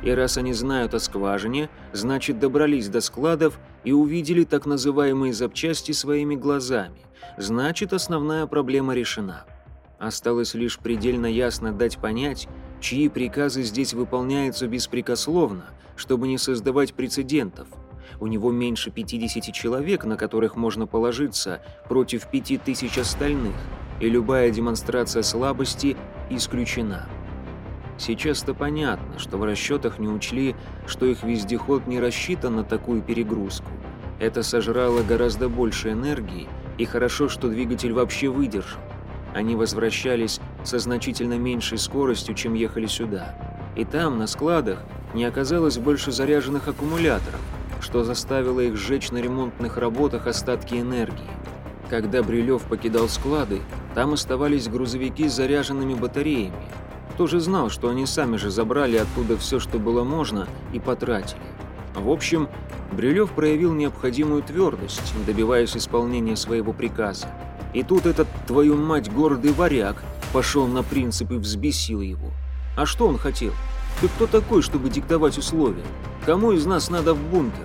B: И раз они знают о скважине, значит добрались до складов и увидели так называемые запчасти своими глазами. Значит, основная проблема решена. Осталось лишь предельно ясно дать понять, чьи приказы здесь выполняются беспрекословно, чтобы не создавать прецедентов. У него меньше пятидесяти человек, на которых можно положиться, против пяти тысяч остальных, и любая демонстрация слабости исключена. Сейчас-то понятно, что в расчетах не учли, что их вездеход не рассчитан на такую перегрузку. Это сожрало гораздо больше энергии, и хорошо, что двигатель вообще выдержал. Они возвращались со значительно меньшей скоростью, чем ехали сюда. И там, на складах, не оказалось больше заряженных аккумуляторов, что заставило их сжечь на ремонтных работах остатки энергии. Когда Брилев покидал склады, там оставались грузовики с заряженными батареями. Тоже знал, что они сами же забрали оттуда все, что было можно, и потратили. В общем, Брилев проявил необходимую твердость, добиваясь исполнения своего приказа. И тут этот, твою мать, гордый варяг пошел на принцип и взбесил его. А что он хотел? Ты кто такой, чтобы диктовать условия? Кому из нас надо в бункер?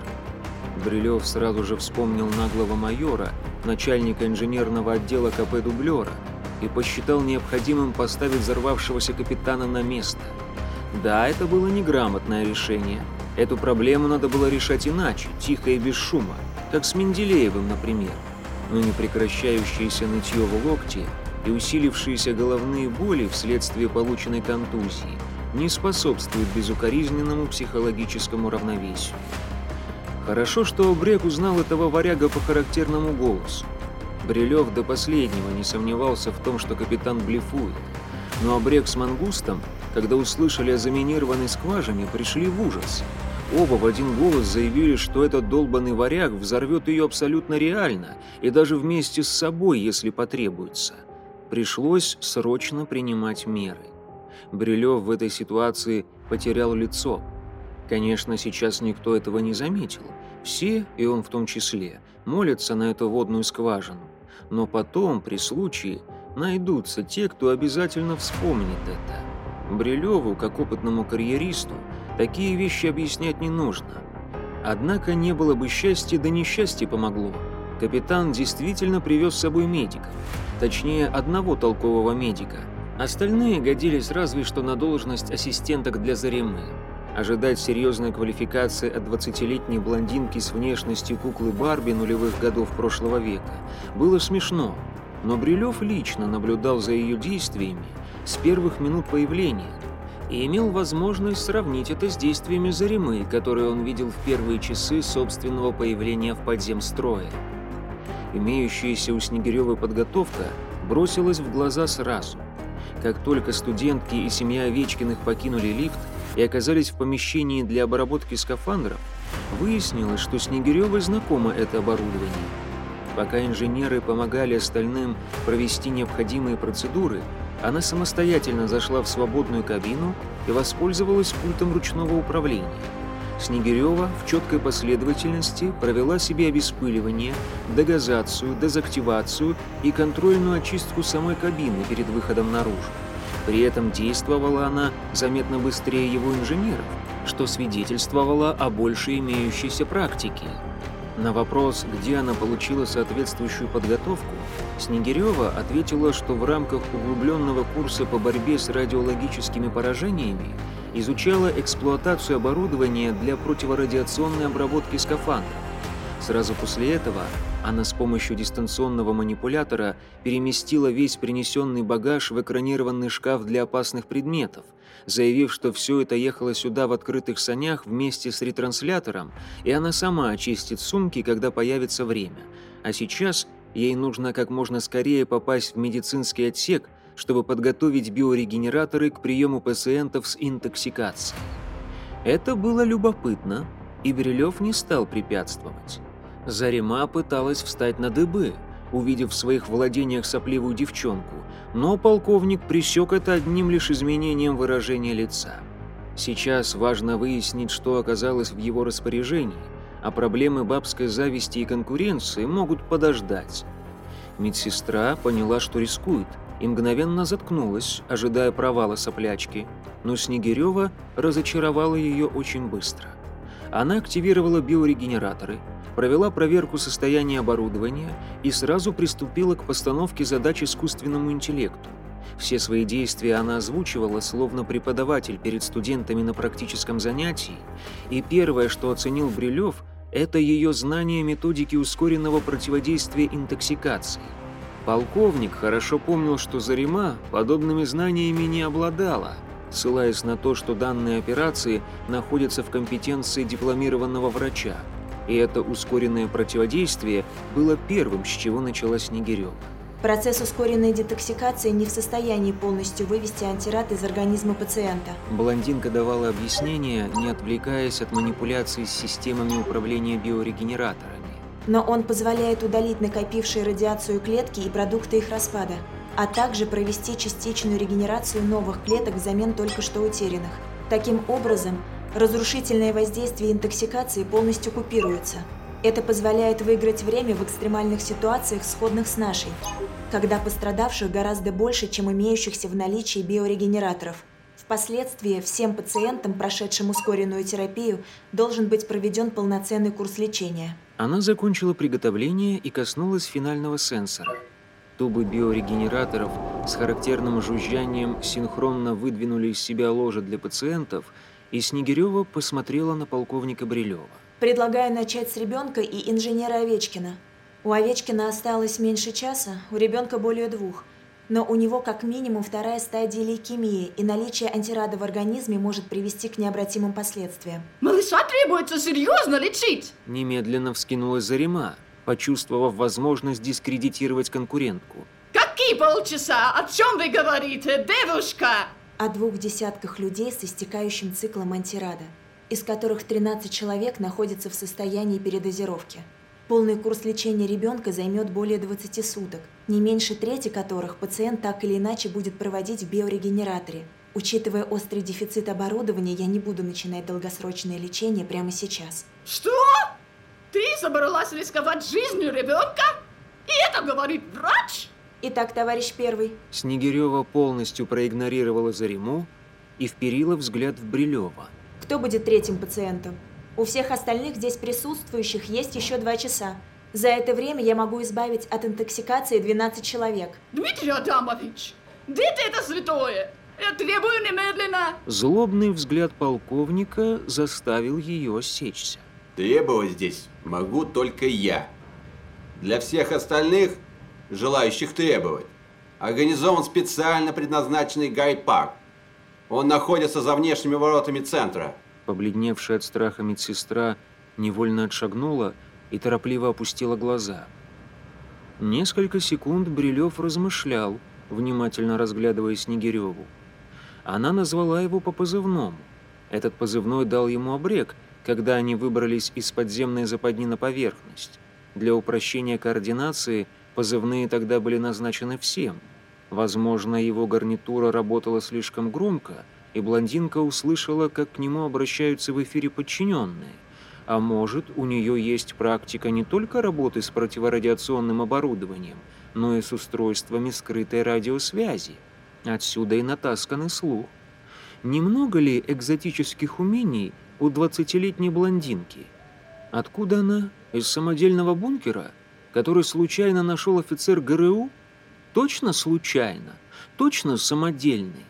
B: Брилев сразу же вспомнил наглого майора, начальника инженерного отдела КП «Дублера», и посчитал необходимым поставить взорвавшегося капитана на место. Да, это было неграмотное решение. Эту проблему надо было решать иначе, тихо и без шума, как с Менделеевым, например. Но непрекращающееся нытье в локте и усилившиеся головные боли вследствие полученной контузии не способствуют безукоризненному психологическому равновесию. Хорошо, что Обрек узнал этого варяга по характерному голосу. Брилев до последнего не сомневался в том, что капитан блефует. Но Обрек с Мангустом, когда услышали о заминированной скважине, пришли в ужас. Оба в один голос заявили, что этот долбанный варяг взорвет ее абсолютно реально и даже вместе с собой, если потребуется. Пришлось срочно принимать меры. Брилев в этой ситуации потерял лицо. Конечно, сейчас никто этого не заметил. Все, и он в том числе, молятся на эту водную скважину. Но потом, при случае, найдутся те, кто обязательно вспомнит это. Брилеву, как опытному карьеристу, такие вещи объяснять не нужно. Однако не было бы счастья, да несчастье помогло. Капитан действительно привез с собой медиков. Точнее, одного толкового медика. Остальные годились разве что на должность ассистенток для Заремы. Ожидать серьезной квалификации от двадцатилетней блондинки с внешностью куклы Барби нулевых годов прошлого века было смешно, но Брилев лично наблюдал за ее действиями с первых минут появления и имел возможность сравнить это с действиями Заремы, которые он видел в первые часы собственного появления в подземстрое. Имеющаяся у Снегирёвой подготовка бросилась в глаза сразу. Как только студентки и семья Овечкиных покинули лифт и оказались в помещении для обработки скафандров, выяснилось, что Снегирёвой знакомо это оборудование. Пока инженеры помогали остальным провести необходимые процедуры, она самостоятельно зашла в свободную кабину и воспользовалась пультом ручного управления. Снегирёва в четкой последовательности провела себе обеспыливание, дегазацию, дезактивацию и контрольную очистку самой кабины перед выходом наружу. При этом действовала она заметно быстрее его инженеров, что свидетельствовало о большей имеющейся практике. На вопрос, где она получила соответствующую подготовку, Снегирёва ответила, что в рамках углубленного курса по борьбе с радиологическими поражениями изучала эксплуатацию оборудования для противорадиационной обработки скафандров. Сразу после этого она с помощью дистанционного манипулятора переместила весь принесенный багаж в экранированный шкаф для опасных предметов, заявив, что все это ехало сюда в открытых санях вместе с ретранслятором, и она сама очистит сумки, когда появится время. А сейчас ей нужно как можно скорее попасть в медицинский отсек, чтобы подготовить биорегенераторы к приему пациентов с интоксикацией. Это было любопытно, и Брилев не стал препятствовать. Зарема пыталась встать на дыбы, увидев в своих владениях сопливую девчонку, но полковник пресек это одним лишь изменением выражения лица. Сейчас важно выяснить, что оказалось в его распоряжении, а проблемы бабской зависти и конкуренции могут подождать. Медсестра поняла, что рискует, и мгновенно заткнулась, ожидая провала соплячки. но Снегирева разочаровала ее очень быстро. Она активировала биорегенераторы, провела проверку состояния оборудования и сразу приступила к постановке задач искусственному интеллекту. Все свои действия она озвучивала, словно преподаватель перед студентами на практическом занятии, и первое, что оценил Брилев, это ее знание методики ускоренного противодействия интоксикации. Полковник хорошо помнил, что Зарима подобными знаниями не обладала, ссылаясь на то, что данные операции находятся в компетенции дипломированного врача, и это ускоренное противодействие было первым, с чего начала Снегирева.
D: Процесс ускоренной детоксикации не в состоянии полностью вывести антирад из организма пациента.
B: Блондинка давала объяснения, не отвлекаясь от манипуляций с системами управления биорегенераторами.
D: Но он позволяет удалить накопившие радиацию клетки и продукты их распада, а также провести частичную регенерацию новых клеток взамен только что утерянных. Таким образом, разрушительное воздействие интоксикации полностью купируется. Это позволяет выиграть время в экстремальных ситуациях, сходных с нашей, когда пострадавших гораздо больше, чем имеющихся в наличии биорегенераторов. Впоследствии всем пациентам, прошедшим ускоренную терапию, должен быть проведен полноценный курс лечения.
B: Она закончила приготовление и коснулась финального сенсора. Тубы биорегенераторов с характерным жужжанием синхронно выдвинули из себя ложе для пациентов, и Снегирева посмотрела на полковника Брилева.
D: Предлагаю начать с ребенка и инженера Овечкина. У Овечкина осталось меньше часа, у ребенка более двух. Но у него как минимум вторая стадия лейкемии, и наличие антирада в организме может привести к необратимым последствиям.
O: Малыша требуется серьезно лечить!
B: Немедленно вскинулась Зарима, почувствовав возможность дискредитировать конкурентку.
O: Какие полчаса? О чем вы говорите, девушка?
D: О двух десятках людей с истекающим циклом антирада, из которых тринадцать человек находятся в состоянии передозировки. Полный курс лечения ребенка займет более двадцати суток, не меньше трети которых пациент так или иначе будет проводить в биорегенераторе. Учитывая острый дефицит оборудования, я не буду начинать долгосрочное лечение прямо сейчас.
O: Что? Ты собралась рисковать жизнью ребенка? И это говорит врач?
D: Итак, товарищ первый.
B: Снегирева полностью проигнорировала Зариму и вперила взгляд в Брилева.
D: Кто будет третьим пациентом? У всех остальных здесь присутствующих есть еще два часа. За это время я могу избавить от интоксикации двенадцать человек.
O: Дмитрий Адамович, дети это святое. Я требую немедленно.
B: Злобный взгляд полковника заставил ее осечься.
L: Требовать здесь могу только я. Для всех остальных, желающих требовать, организован специально предназначенный гайд-парк. Он находится за внешними воротами центра.
B: Побледневшая от страха медсестра невольно отшагнула и торопливо опустила глаза. Несколько секунд Брилев размышлял, внимательно разглядывая Снегиреву. Она назвала его по позывному. Этот позывной дал ему обрек, когда они выбрались из подземной западни на поверхность. Для упрощения координации позывные тогда были назначены всем. Возможно, его гарнитура работала слишком громко, и блондинка услышала, как к нему обращаются в эфире подчиненные. А может, у нее есть практика не только работы с противорадиационным оборудованием, но и с устройствами скрытой радиосвязи. Отсюда и натасканный слух. Немного ли экзотических умений у двадцатилетней блондинки? Откуда она? Из самодельного бункера, который случайно нашел офицер ГРУ? Точно случайно? Точно самодельный?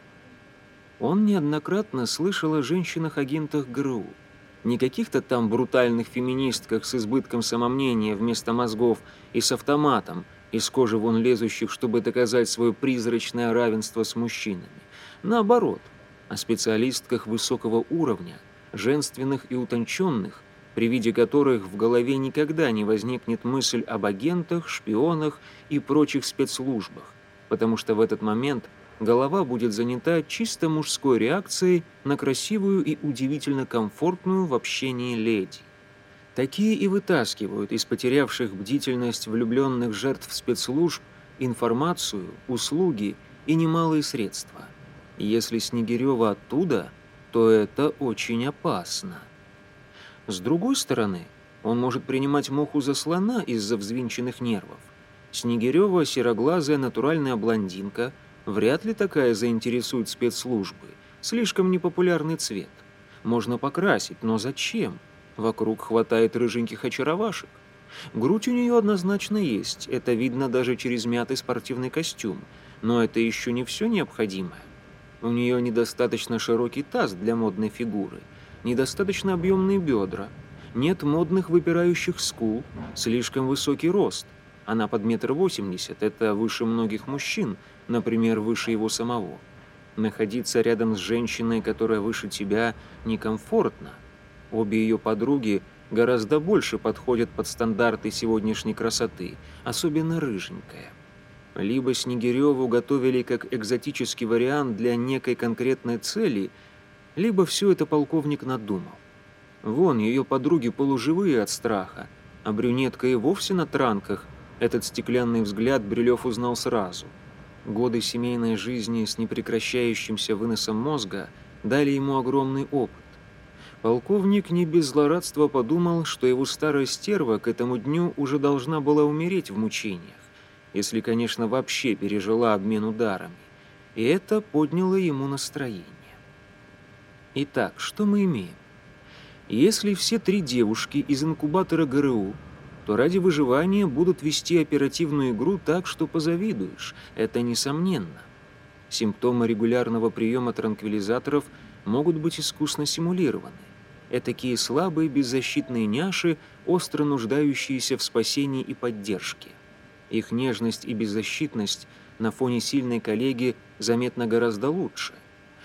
B: Он неоднократно слышал о женщинах-агентах ГРУ. Не каких-то там брутальных феминистках с избытком самомнения вместо мозгов и с автоматом, из кожи вон лезущих, чтобы доказать свое призрачное равенство с мужчинами. Наоборот, о специалистках высокого уровня, женственных и утонченных, при виде которых в голове никогда не возникнет мысль об агентах, шпионах и прочих спецслужбах, потому что в этот момент голова будет занята чисто мужской реакцией на красивую и удивительно комфортную в общении леди. Такие и вытаскивают из потерявших бдительность влюбленных жертв спецслужб информацию, услуги и немалые средства. Если Снегирева оттуда, то это очень опасно. С другой стороны, он может принимать муху за слона из-за взвинченных нервов. Снегирева, сероглазая натуральная блондинка, вряд ли такая заинтересует спецслужбы, Слишком непопулярный цвет. Можно покрасить, но зачем? Вокруг хватает рыженьких очаровашек. Грудь у нее однозначно есть, это видно даже через мятый спортивный костюм. Но это еще не все необходимое. У нее недостаточно широкий таз для модной фигуры, недостаточно объемные бедра, нет модных выпирающих скул, слишком высокий рост. Она под метр восемьдесят, это выше многих мужчин, например, выше его самого. Находиться рядом с женщиной, которая выше тебя, некомфортно. Обе ее подруги гораздо больше подходят под стандарты сегодняшней красоты, особенно рыженькая. Либо Снегиреву готовили как экзотический вариант для некой конкретной цели, либо все это полковник надумал. Вон, ее подруги полуживые от страха, а брюнетка и вовсе на транках. Этот стеклянный взгляд Брилев узнал сразу. Годы семейной жизни с непрекращающимся выносом мозга дали ему огромный опыт. Полковник не без злорадства подумал, что его старая стерва к этому дню уже должна была умереть в мучениях, если, конечно, вообще пережила обмен ударами. И это подняло ему настроение. Итак, что мы имеем? Если все три девушки из инкубатора ГРУ, то ради выживания будут вести оперативную игру так, что позавидуешь. Это несомненно. Симптомы регулярного приема транквилизаторов могут быть искусно симулированы. Этакие слабые беззащитные няши, остро нуждающиеся в спасении и поддержке. Их нежность и беззащитность на фоне сильной коллеги заметно гораздо лучше.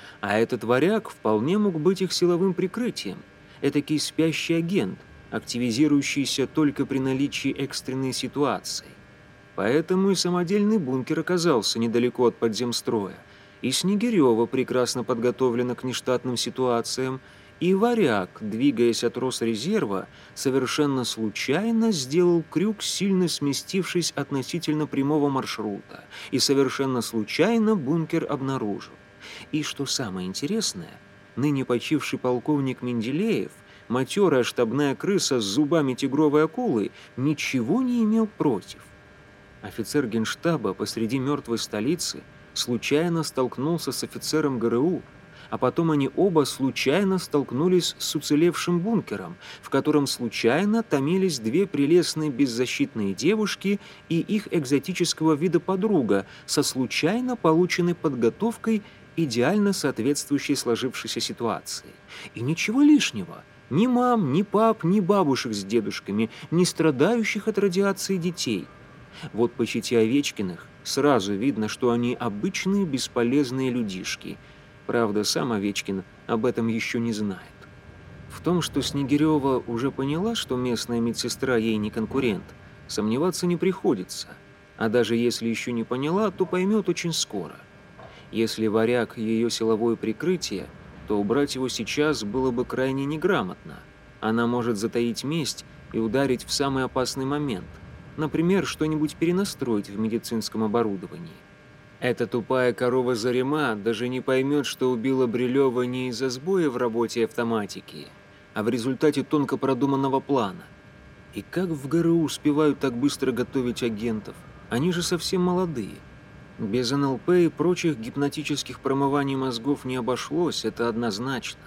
B: А этот варяг вполне мог быть их силовым прикрытием. Этакий спящий агент, активизирующийся только при наличии экстренной ситуации. Поэтому и самодельный бункер оказался недалеко от подземстроя, и Снегирева прекрасно подготовлена к нештатным ситуациям, и варяг, двигаясь от Росрезерва, совершенно случайно сделал крюк, сильно сместившись относительно прямого маршрута, и совершенно случайно бункер обнаружил. И что самое интересное, ныне почивший полковник Менделеев, матерая штабная крыса с зубами тигровой акулы, ничего не имел против. Офицер генштаба посреди мертвой столицы случайно столкнулся с офицером ГРУ, а потом они оба случайно столкнулись с уцелевшим бункером, в котором случайно томились две прелестные беззащитные девушки и их экзотического вида подруга со случайно полученной подготовкой, идеально соответствующей сложившейся ситуации. И ничего лишнего. Ни мам, ни пап, ни бабушек с дедушками, ни страдающих от радиации детей. Вот по чете Овечкиных сразу видно, что они обычные бесполезные людишки. Правда, сам Овечкин об этом еще не знает. В том, что Снегирева уже поняла, что местная медсестра ей не конкурент, сомневаться не приходится. А даже если еще не поняла, то поймет очень скоро. Если варяг ее силовое прикрытие, то убрать его сейчас было бы крайне неграмотно. Она может затаить месть и ударить в самый опасный момент. Например, что-нибудь перенастроить в медицинском оборудовании. Эта тупая корова Зарима даже не поймет, что убила Брилева не из-за сбоя в работе автоматики, а в результате тонко продуманного плана. И как в ГРУ успевают так быстро готовить агентов? Они же совсем молодые. Без эн эл пэ и прочих гипнотических промываний мозгов не обошлось, это однозначно.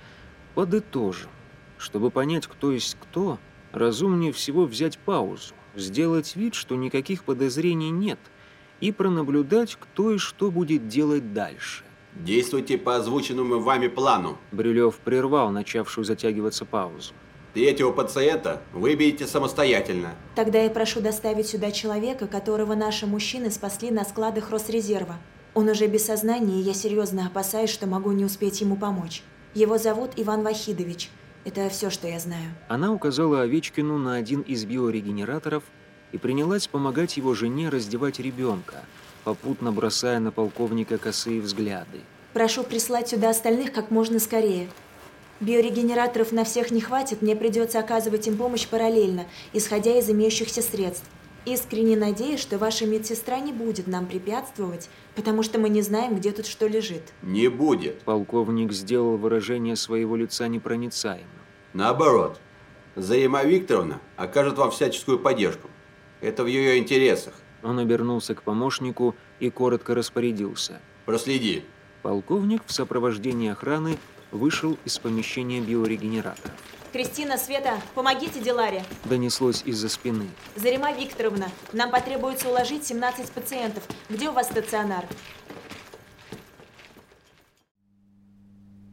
B: Подытожим. Чтобы понять, кто есть кто, разумнее всего взять паузу, сделать вид, что никаких подозрений нет, и пронаблюдать, кто и что будет делать дальше.
L: Действуйте по озвученному вами плану.
B: Брилев прервал начавшую затягиваться паузу.
L: Третьего пациента выберите самостоятельно.
D: Тогда я прошу доставить сюда человека, которого наши мужчины спасли на складах Росрезерва. Он уже без сознания, и я серьезно опасаюсь, что могу не успеть ему помочь. Его зовут Иван Вахидович. Это все, что я знаю.
B: Она указала Овечкину на один из биорегенераторов и принялась помогать его жене раздевать ребенка, попутно бросая на полковника косые взгляды.
D: Прошу прислать сюда остальных как можно скорее. Биорегенераторов на всех не хватит, мне придется оказывать им помощь параллельно, исходя из имеющихся средств. Искренне надеюсь, что ваша медсестра не будет нам препятствовать, потому что мы не знаем, где тут что лежит.
L: Не будет.
B: Полковник сделал выражение своего лица непроницаемым.
L: Наоборот, Зарима Викторовна окажет вам всяческую поддержку. Это в ее интересах.
B: Он обернулся к помощнику и коротко распорядился.
L: Проследи.
B: Полковник в сопровождении охраны вышел из помещения биорегенератора.
D: Кристина, Света, помогите Диларе.
B: Донеслось из-за спины.
D: Зарима Викторовна, нам потребуется уложить семнадцать пациентов. Где у вас стационар?